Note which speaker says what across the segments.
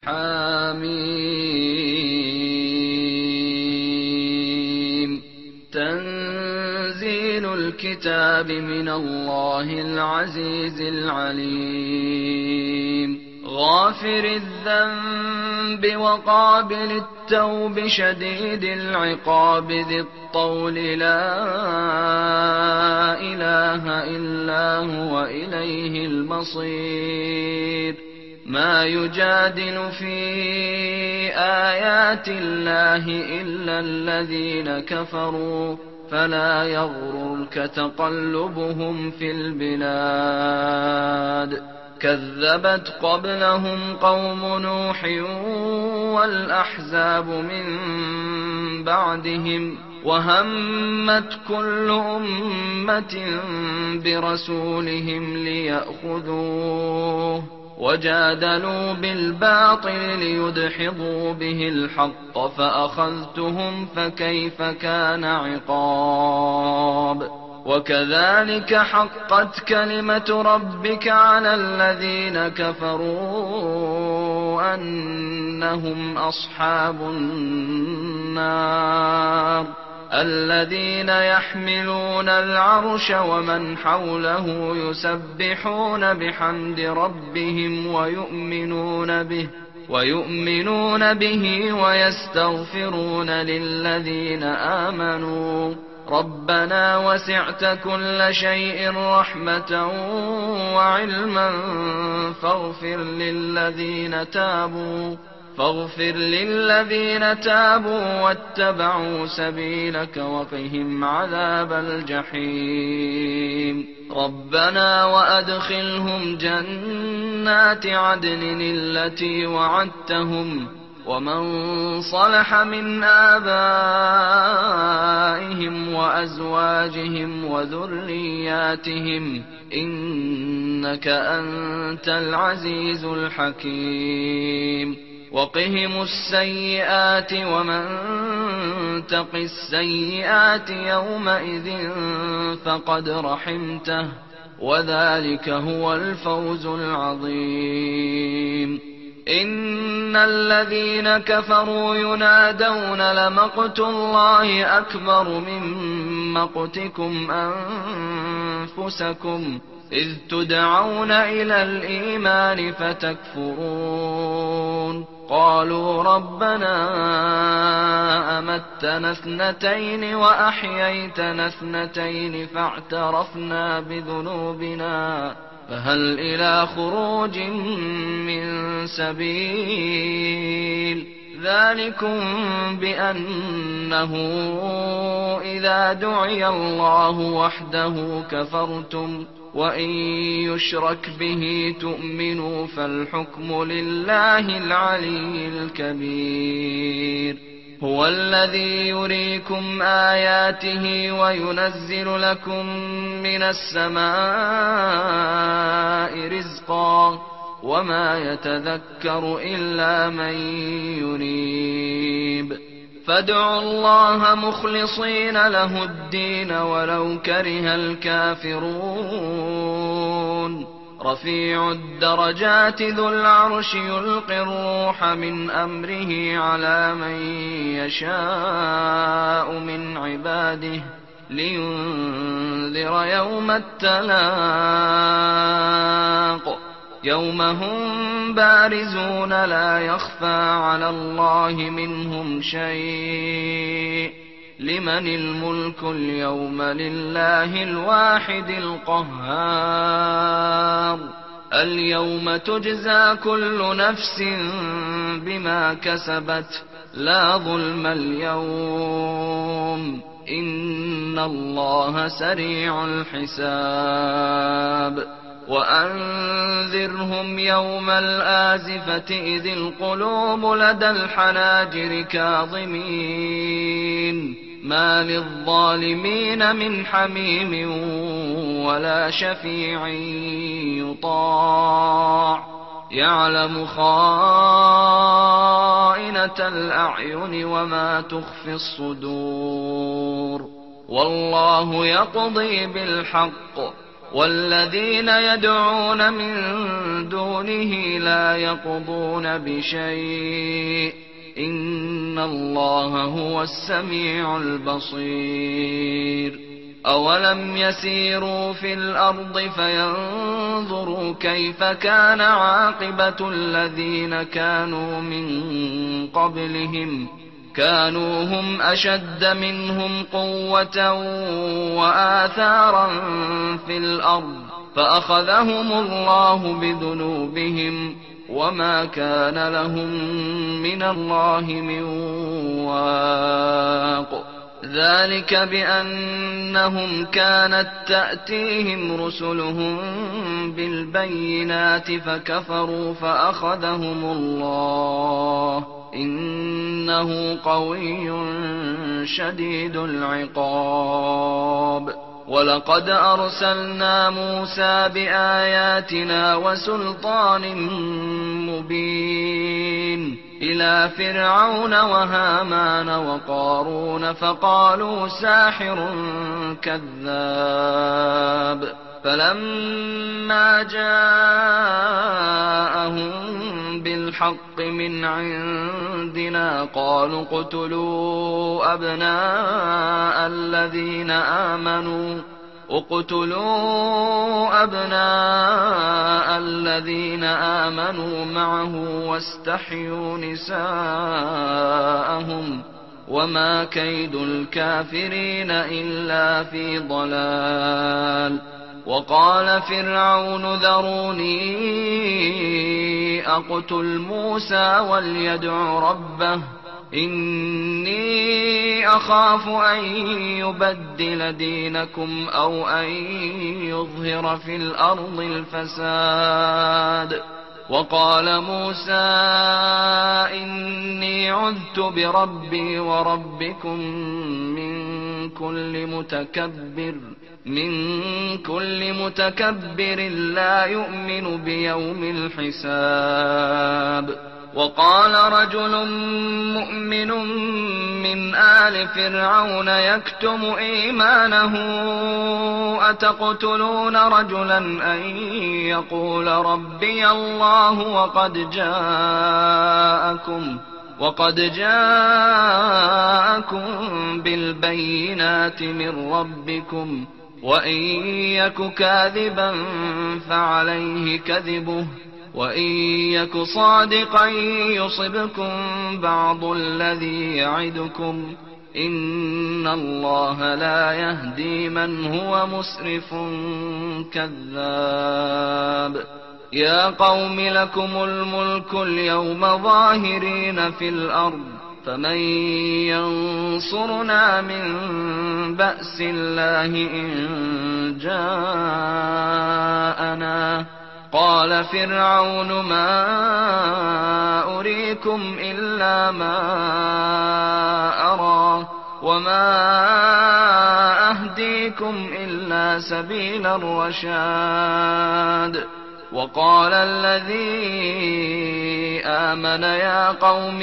Speaker 1: حميم. تنزيل الكتاب من الله العزيز العليم. غافر الذنب وقابل التوب شديد العقاب ذي الطول لا إله إلا هو إليه المصير. ما يجادل في آيات الله إلا الذين كفروا فلا يغررك تقلبهم في البلاد. كذبت قبلهم قوم نوح والأحزاب من بعدهم وهمت كل أمة برسولهم ليأخذوه وجادلوا بالباطل ليدحضوا به الحق فأخذتهم فكيف كان عقاب. وكذلك حقت كلمة ربك على الذين كفروا أنهم أصحاب النار. الذين يحملون العرش ومن حوله يسبحون بحمد ربهم ويؤمنون به ويستغفرون للذين آمنوا ربنا وسعت كل شيء رحمة وعلما فاغفر للذين تابوا واتبعوا سبيلك وقهم عذاب الجحيم. ربنا وأدخلهم جنات عدن التي وعدتهم ومن صلح من آبائهم وأزواجهم وذرياتهم إنك أنت العزيز الحكيم. وقهم السيئات ومن تق السيئات يومئذ فقد رحمته وذلك هو الفوز العظيم. إن الذين كفروا ينادون لمقت الله أكبر من مقتكم أنفسكم إذ تدعون إلى الإيمان فتكفرون. قالوا ربنا أمتنا اثنتين وأحييتنا اثنتين فاعترفنا بذنوبنا فهل إلى خروج من سبيل. ذلكم بأنه إذا دعي الله وحده كفرتم وإن يشرك به تؤمنوا فالحكم لله العلي الكبير. هو الذي يريكم آياته وينزل لكم من السماء رزقا وما يتذكر إلا من ينيب. فادعوا الله مخلصين له الدين ولو كره الكافرون. رفيع الدرجات ذو العرش يلقي الروح من أمره على من يشاء من عباده لينذر يوم التلاق يوم هم بارزون لا يخفى على الله منهم شيء. لمن الملك اليوم لله الواحد القهار. اليوم تجزى كل نفس بما كسبت لا ظلم اليوم إن الله سريع الحساب. وأنذرهم يوم الآزفة إذ القلوب لدى الحناجر كاظمين ما للظالمين من حميم ولا شفيع يطاع يعلم خائنة الأعين وما تخفي الصدور. والله يقضي بالحق والذين يدعون من دونه لا يقضون بشيء إن الله هو السميع البصير أولم يسيروا في الأرض فينظروا كيف كان عاقبة الذين كانوا من قبلهم كانوا هم أشد منهم قوة وآثارا في الأرض فأخذهم الله بذنوبهم وما كان لهم من الله من واق ذلك بأنهم كانت تأتيهم رسلهم بالبينات فكفروا فأخذهم الله إنه قوي شديد العقاب ولقد أرسلنا موسى بآياتنا وسلطان مبين إلى فرعون وهامان وقارون فقالوا ساحر كذاب فلما جاءهم بالحق من عندنا قالوا اقتلوا أبناء الذين آمنوا معه واستحيوا نساءهم وما كيد الكافرين إلا في ضلال وقال فرعون ذروني أقتل موسى وليدع ربه إني أخاف أن يبدل دينكم أو أن يظهر في الأرض الفساد وقال موسى إني عذت بربي وربكم من كل متكبر لا يؤمن بيوم الحساب وقال رجل مؤمن من آل فرعون يكتم إيمانه أتقتلون رجلا أن يقول ربي الله وقد جاءكم بالبينات من ربكم وإن يك كاذبا فعليه كذبه وإن يك صادقا يصبكم بعض الذي يعدكم إن الله لا يهدي من هو مسرف كذاب يا قوم لكم الملك اليوم ظاهرين في الأرض فمن ينصرنا من بأس الله إن جاءنا قال فرعون ما أريكم إلا ما أرى وما أهديكم إلا سبيل الرشاد وقال الذي آمن يا قوم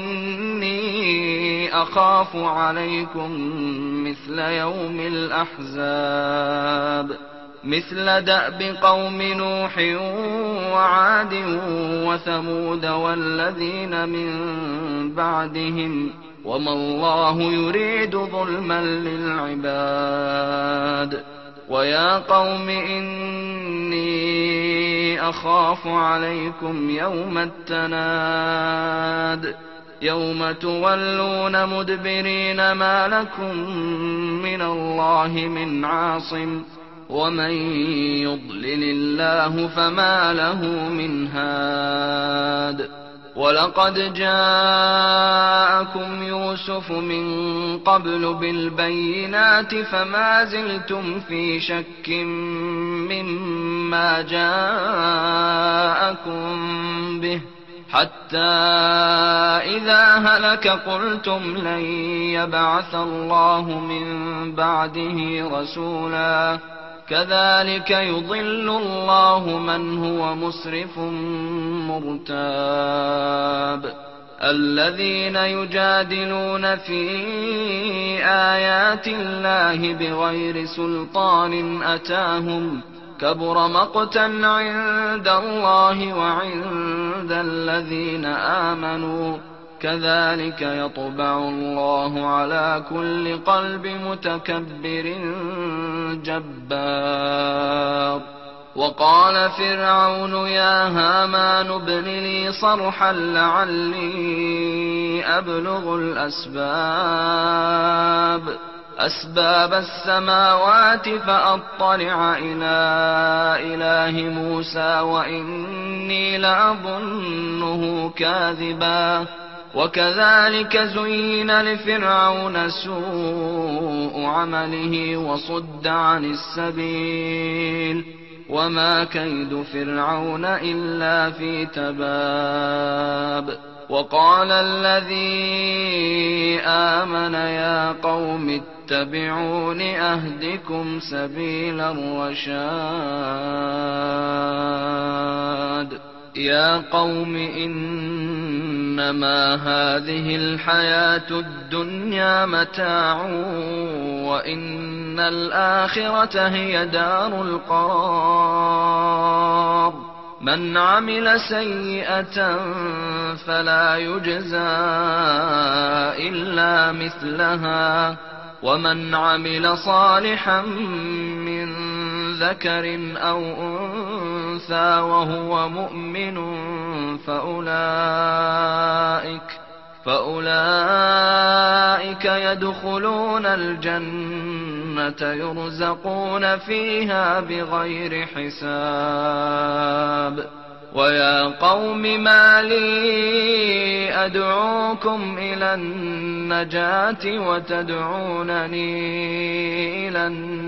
Speaker 1: إني أخاف عليكم مثل يوم الأحزاب مثل دأب قوم نوح وعاد وثمود والذين من بعدهم وما الله يريد ظلما للعباد ويا قوم إني أخاف عليكم يوم التناد يوم تولون مدبرين ما لكم من الله من عاصم ومن يضلل الله فما له من هاد ولقد جاءكم يوسف من قبل بالبينات فما زلتم في شك مما جاءكم به حتى إذا هلك قلتم لن يبعث الله من بعده رسولا كذلك يضل الله من هو مسرف مرتاب الذين يجادلون في آيات الله بغير سلطان أتاهم كبر مقتا عند الله وعند الذين آمنوا كذلك يطبع الله على كل قلب متكبر جبار. وقال فرعون يا هامان ابن لي صرحا لعلي أبلغ أسباب السماوات فأطلع إلى إله موسى وإني لأظنه كاذبا. وكذلك زين لفرعون سوء عمله وصد عن السبيل وما كيد فرعون إلا في تباب. وقال الذي آمن يا قوم اتبعون أهدكم سبيل الرشاد. يا قوم إنما هذه الحياة الدنيا متاع وإن الآخرة هي دار القرار. من عمل سيئة فلا يجزى إلا مثلها ومن عمل صالحا من ذكر أو أنثى وهو مؤمن فأولئك يدخلون الجنة يرزقون فيها بغير حساب. ويا قوم ما لي أدعوكم إلى النجاة وتدعونني إلى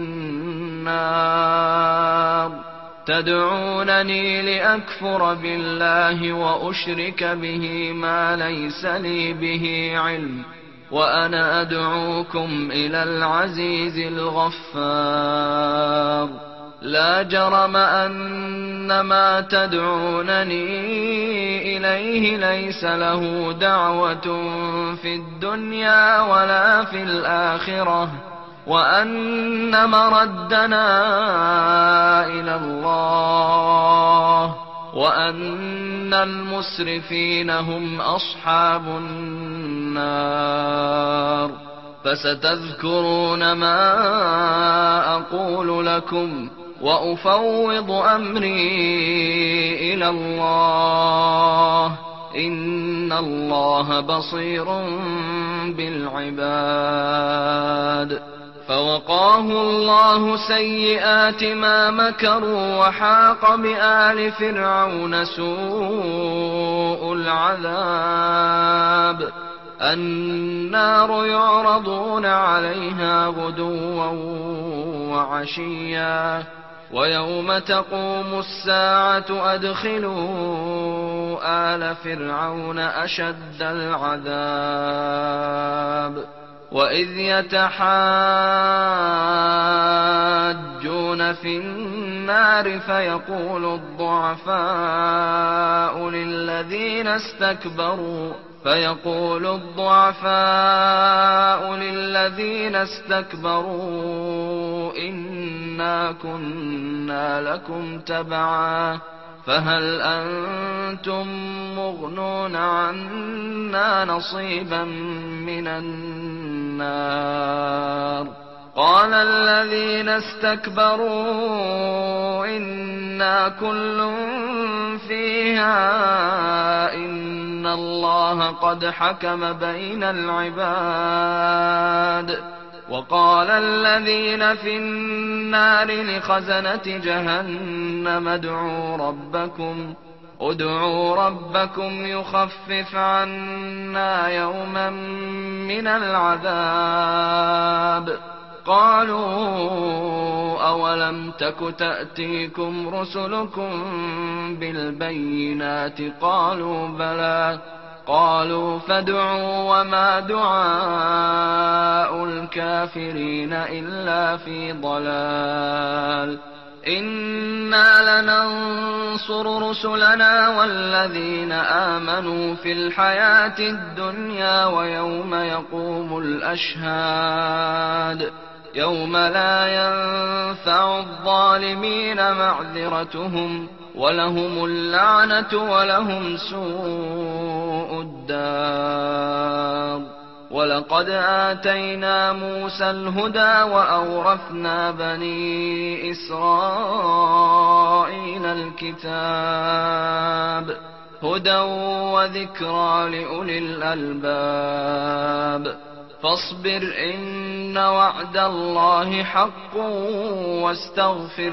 Speaker 1: النار تدعونني لأكفر بالله وأشرك به ما ليس لي به علم وأنا أدعوكم إلى العزيز الغفار. لا جرم أن ما تدعونني إليه ليس له دعوة في الدنيا ولا في الآخرة وأن مردنا إلى الله وأن المسرفين هم أصحاب النار. فستذكرون ما أقول لكم وأفوض أمري إلى الله إن الله بصير بالعباد. فوقاه الله سيئات ما مكروا وحاق بآل فرعون سوء العذاب. النار يعرضون عليها غدوا وعشيا ويوم تقوم الساعة أدخلوا آل فرعون أشد العذاب. وإذ يتحاجون في النار فيقول الضعفاء للذين استكبروا إنا كنا لكم تبعا فهل أنتم مغنون عنا نصيبا من النار. قال الذين استكبروا إنا كل فيها إن الله قد حكم بين العباد. وقال الذين في النار لخزنة جهنم ادعوا ربكم يخفف عنا يوما من العذاب. قالوا أولم تك تأتيكم رسلكم بالبينات قالوا بلى قالوا فادعوا وما دعاء الكافرين إلا في ضلال. إنا لننصر رسلنا والذين آمنوا في الحياة الدنيا ويوم يقوم الأشهاد يوم لا ينفع الظالمين معذرتهم ولهم اللعنة ولهم سوء الدار. ولقد آتينا موسى الهدى وأورثنا بني إسرائيل الكتاب هدى وذكرى لأولي الألباب. فاصبر إن وعد الله حق واستغفر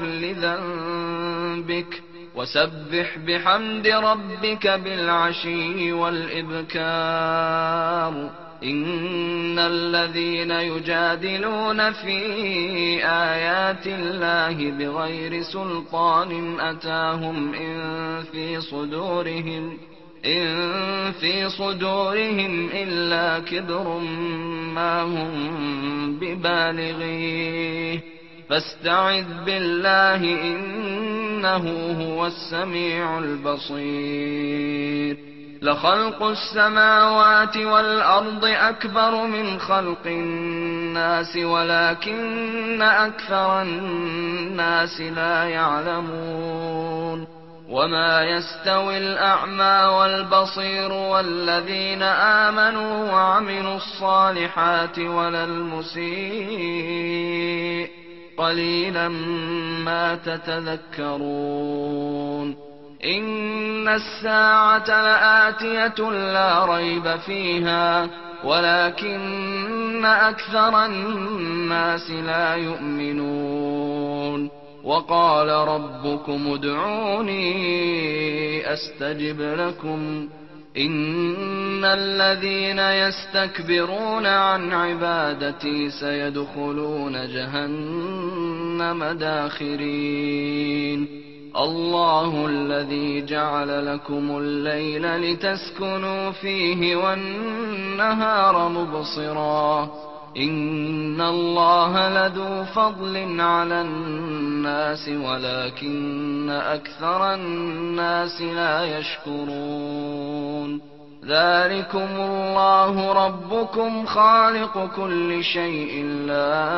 Speaker 1: لذنبك وسبح بحمد ربك بالعشي والإبكار. إن الذين يجادلون في آيات الله بغير سلطان أتاهم إن في صدورهم إلا كبر ما هم ببالغيه فاستعذ بالله إنه هو السميع البصير. لخلق السماوات والأرض أكبر من خلق الناس ولكن أكثر الناس لا يعلمون. وما يستوي الأعمى والبصير والذين آمنوا وعملوا الصالحات ولا المسيء قليلا ما تتذكرون. إن الساعة لآتية لا ريب فيها ولكن أكثر الناس لا يؤمنون. وقال ربكم ادعوني أستجب لكم إن الذين يستكبرون عن عبادتي سيدخلون جهنم داخرين. الله الذي جعل لكم الليل لتسكنوا فيه والنهار مبصرا إن الله لذو فضل على الناس ولكن أكثر الناس لا يشكرون. ذلكم الله ربكم خالق كل شيء لا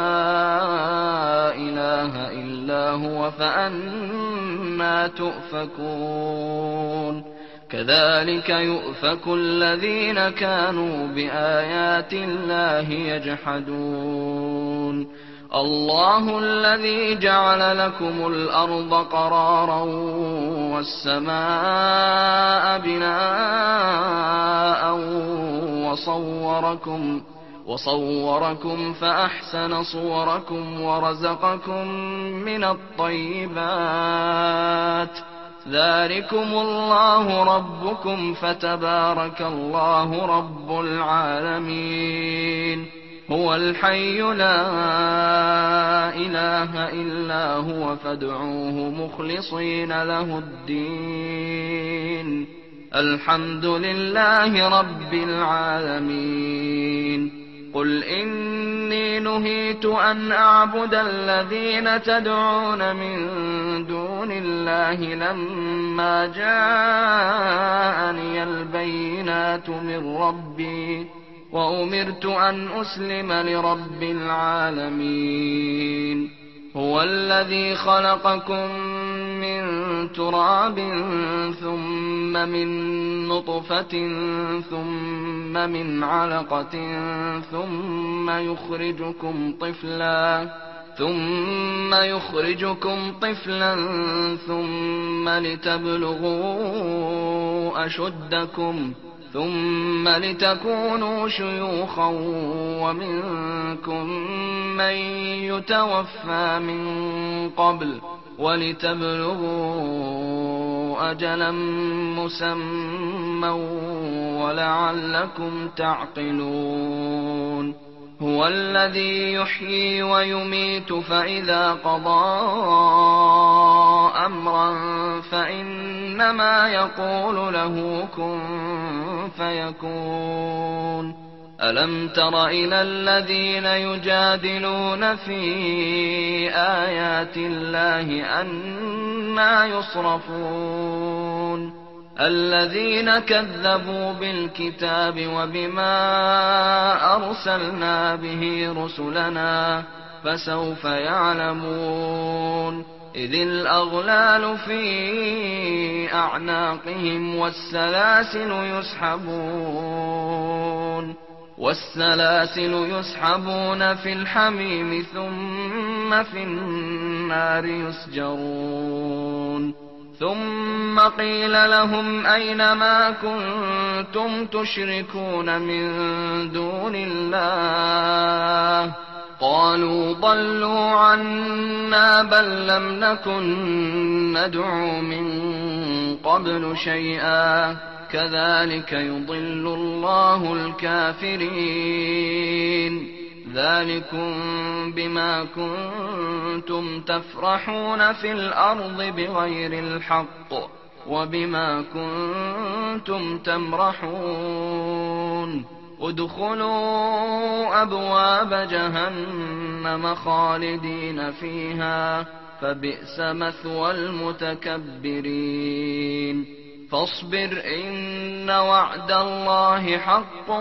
Speaker 1: إله إلا هو فأنى تؤفكون. كذلك يؤفك الذين كانوا بآيات الله يجحدون. الله الذي جعل لكم الأرض قرارا والسماء بناء وصوركم فأحسن صوركم ورزقكم من الطيبات. ذلكم الله ربكم فتبارك الله رب العالمين. هو الحي لا إله إلا هو فادعوه مخلصين له الدين. الحمد لله رب العالمين. قل إني نهيت أن أعبد الذين تدعون من دون الله لما جاءني البينات من ربي وأمرت أن أسلم لرب العالمين. هو الذي خلقكم من تراب ثم من نطفة ثم من علقة ثم يخرجكم طفلا ثم لتبلغوا أشدكم ثم لتكونوا شيوخا ومنكم من يتوفى من قبل ولتبلغوا أجلا مسمى ولعلكم تعقلون. هو الذي يحيي ويميت فإذا قضى أمرا فإنما يقول له كن فيكون. ألم تر إلى الذين يجادلون في آيات الله أنى يصرفون الذين كذبوا بالكتاب وبما أرسلنا به رسلنا فسوف يعلمون إذ الأغلال في أعناقهم والسلاسل يسحبون في الحميم ثم في النار يسجرون ثم قيل لهم أين ما كنتم تشركون من دون الله قالوا ضلوا عنا بل لم نكن ندعو من قبل شيئا كذلك يضل الله الكافرين ذلكم بما كنتم تفرحون في الأرض بغير الحق وبما كنتم تمرحون ادخلوا أبواب جهنم خالدين فيها فبئس مثوى المتكبرين فاصبر إن وعد الله حق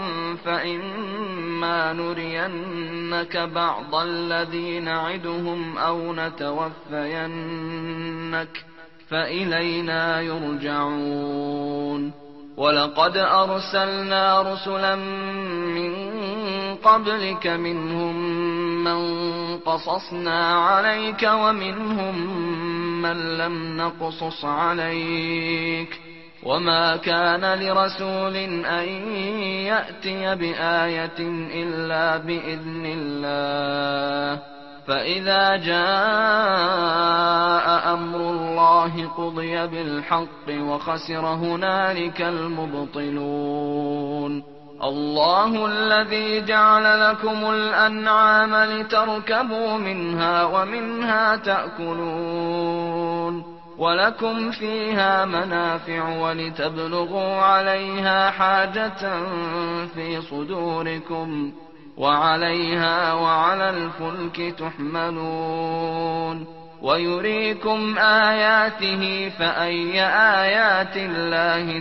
Speaker 1: فإما نرينك بعض الذي نعدهم أو نتوفينك فإلينا يرجعون ولقد أرسلنا رسلا من قبلك منهم من قصصنا عليك ومنهم من لم نقصص عليك وما كان لرسول أن يأتي بآية إلا بإذن الله فإذا جاء أمر الله قضي بالحق وخسر هنالك المبطلون الله الذي جعل لكم الأنعام لتركبوا منها ومنها تأكلون ولكم فيها منافع ولتبلغوا عليها حاجة في صدوركم وعليها وعلى الفلك تحملون ويريكم آياته فأي آيات الله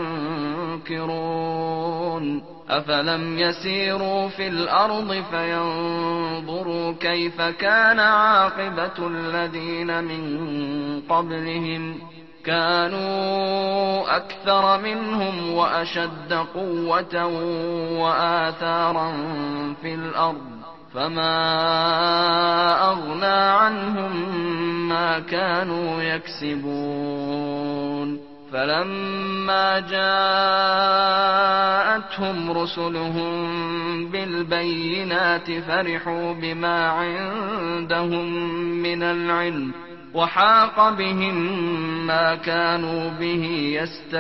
Speaker 1: تنكرون أفلم يسيروا في الأرض فينظروا كيف كان عاقبة الذين من قبلهم كانوا أكثر منهم وأشد قوة وآثارا في الأرض فما أغنى عنهم ما كانوا يكسبون فلما جاءتهم رسلهم بالبينات فرحوا بما عندهم من العلم وحاق بهم ما كانوا به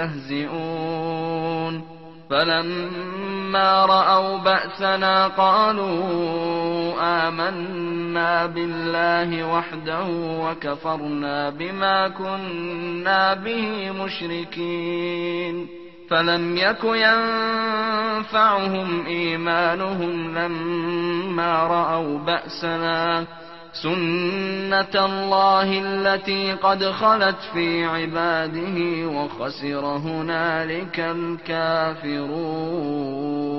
Speaker 1: يستهزئون فلما رأوا بأسنا قالوا آمنا بالله وحده وكفرنا بما كنا به مشركين فلم يك ينفعهم إيمانهم لما رأوا بأسنا سنة الله التي قد خلت في عباده وخسر هنالك الكافرون